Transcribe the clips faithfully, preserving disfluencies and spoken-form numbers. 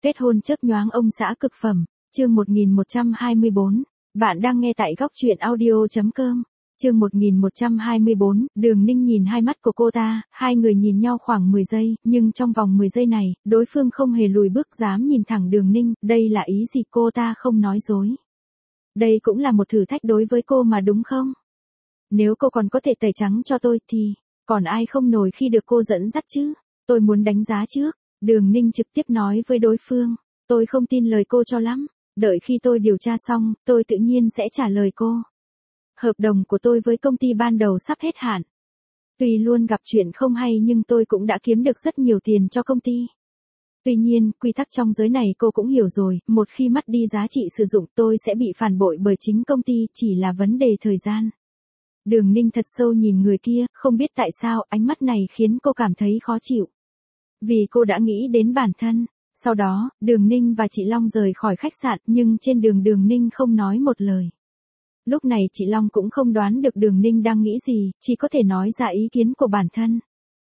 Kết hôn chớp nhoáng ông xã cực phẩm, chương một nghìn một trăm hai mươi bốn. Bạn đang nghe tại góc truyện audio chấm com. Chương một nghìn một trăm hai mươi bốn, Đường Ninh nhìn hai mắt của cô ta, hai người nhìn nhau khoảng mười giây, nhưng trong vòng mười giây này, đối phương không hề lùi bước dám nhìn thẳng Đường Ninh, đây là ý gì cô ta không nói dối. Đây cũng là một thử thách đối với cô mà đúng không? Nếu cô còn có thể tẩy trắng cho tôi thì, còn ai không nổi khi được cô dẫn dắt chứ? Tôi muốn đánh giá trước. Đường Ninh trực tiếp nói với đối phương, tôi không tin lời cô cho lắm, đợi khi tôi điều tra xong, tôi tự nhiên sẽ trả lời cô. Hợp đồng của tôi với công ty ban đầu sắp hết hạn. Tuy luôn gặp chuyện không hay nhưng tôi cũng đã kiếm được rất nhiều tiền cho công ty. Tuy nhiên, quy tắc trong giới này cô cũng hiểu rồi, một khi mất đi giá trị sử dụng tôi sẽ bị phản bội bởi chính công ty, chỉ là vấn đề thời gian. Đường Ninh thật sâu nhìn người kia, không biết tại sao ánh mắt này khiến cô cảm thấy khó chịu. Vì cô đã nghĩ đến bản thân. Sau đó, Đường Ninh và chị Long rời khỏi khách sạn nhưng trên đường Đường Ninh không nói một lời. Lúc này chị Long cũng không đoán được Đường Ninh đang nghĩ gì, chỉ có thể nói ra ý kiến của bản thân.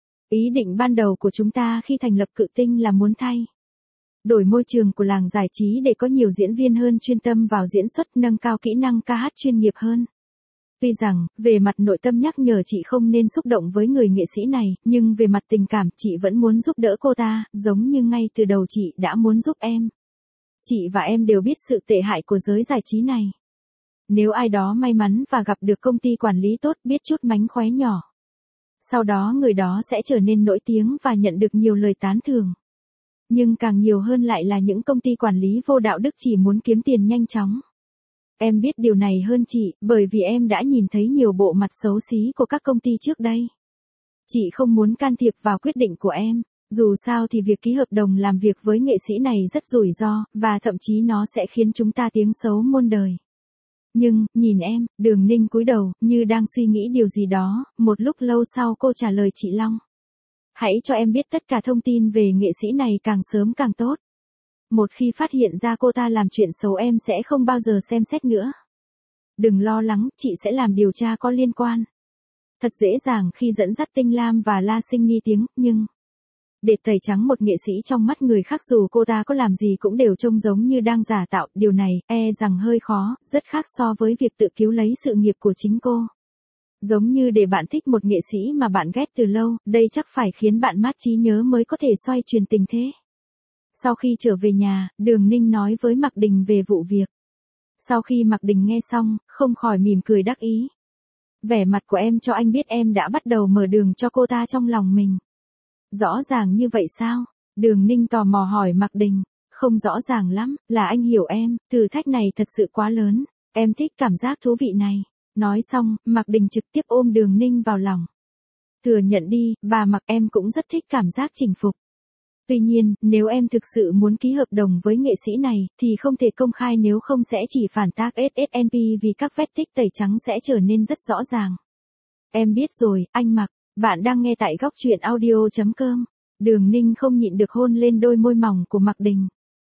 Ý định ban đầu của chúng ta khi thành lập Cự Tinh là muốn thay đổi môi trường của làng giải trí để có nhiều diễn viên hơn chuyên tâm vào diễn xuất, nâng cao kỹ năng ca hát chuyên nghiệp hơn. Tuy rằng, về mặt nội tâm nhắc nhở chị không nên xúc động với người nghệ sĩ này, nhưng về mặt tình cảm chị vẫn muốn giúp đỡ cô ta, giống như ngay từ đầu chị đã muốn giúp em. Chị và em đều biết sự tệ hại của giới giải trí này. Nếu ai đó may mắn và gặp được công ty quản lý tốt, biết chút mánh khóe nhỏ, sau đó người đó sẽ trở nên nổi tiếng và nhận được nhiều lời tán thưởng. Nhưng càng nhiều hơn lại là những công ty quản lý vô đạo đức chỉ muốn kiếm tiền nhanh chóng. Em biết điều này hơn chị, bởi vì em đã nhìn thấy nhiều bộ mặt xấu xí của các công ty trước đây. Chị không muốn can thiệp vào quyết định của em, dù sao thì việc ký hợp đồng làm việc với nghệ sĩ này rất rủi ro, và thậm chí nó sẽ khiến chúng ta tiếng xấu muôn đời. Nhưng, nhìn em, Đường Ninh cúi đầu, như đang suy nghĩ điều gì đó, một lúc lâu sau cô trả lời chị Long. Hãy cho em biết tất cả thông tin về nghệ sĩ này càng sớm càng tốt. Một khi phát hiện ra cô ta làm chuyện xấu em sẽ không bao giờ xem xét nữa. Đừng lo lắng, chị sẽ làm điều tra có liên quan. Thật dễ dàng khi dẫn dắt Tinh Lam và La Sinh Nhi tiếng, nhưng để tẩy trắng một nghệ sĩ trong mắt người khác dù cô ta có làm gì cũng đều trông giống như đang giả tạo, điều này e rằng hơi khó, rất khác so với việc tự cứu lấy sự nghiệp của chính cô. Giống như để bạn thích một nghệ sĩ mà bạn ghét từ lâu, đây chắc phải khiến bạn mát trí nhớ mới có thể xoay chuyển tình thế. Sau khi trở về nhà, Đường Ninh nói với Mạc Đình về vụ việc. Sau khi Mạc Đình nghe xong, không khỏi mỉm cười đắc ý. Vẻ mặt của em cho anh biết em đã bắt đầu mở đường cho cô ta trong lòng mình. Rõ ràng như vậy sao? Đường Ninh tò mò hỏi Mạc Đình. Không rõ ràng lắm, là anh hiểu em, thử thách này thật sự quá lớn. Em thích cảm giác thú vị này. Nói xong, Mạc Đình trực tiếp ôm Đường Ninh vào lòng. Thừa nhận đi, bà Mạc, em cũng rất thích cảm giác chinh phục. Tuy nhiên, nếu em thực sự muốn ký hợp đồng với nghệ sĩ này, thì không thể công khai, nếu không sẽ chỉ phản tác ét ét en pê vì các vết tích tẩy trắng sẽ trở nên rất rõ ràng. Em biết rồi, anh Mạc. Bạn đang nghe tại góc truyện audio chấm com. Đường Ninh không nhịn được hôn lên đôi môi mỏng của Mạc Đình.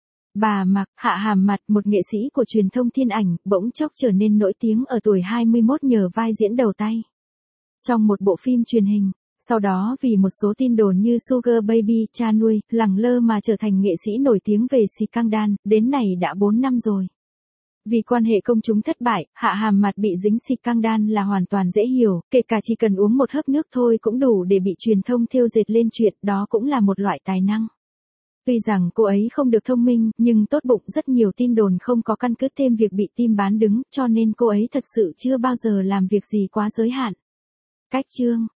Bà Mạc, Hạ Hàm Mặt, một nghệ sĩ của truyền thông Thiên Ảnh, bỗng chốc trở nên nổi tiếng ở tuổi hai mươi mốt nhờ vai diễn đầu tay trong một bộ phim truyền hình. Sau đó vì một số tin đồn như Sugar Baby, cha nuôi, lẳng lơ mà trở thành nghệ sĩ nổi tiếng về scandal, đến nay đã bốn năm rồi. Vì quan hệ công chúng thất bại, Hạ Hàm Mặt bị dính scandal là hoàn toàn dễ hiểu, kể cả chỉ cần uống một hớp nước thôi cũng đủ để bị truyền thông thêu dệt lên chuyện, đó cũng là một loại tài năng. Tuy rằng cô ấy không được thông minh, nhưng tốt bụng, rất nhiều tin đồn không có căn cứ, thêm việc bị tim bán đứng, cho nên cô ấy thật sự chưa bao giờ làm việc gì quá giới hạn. Cách chương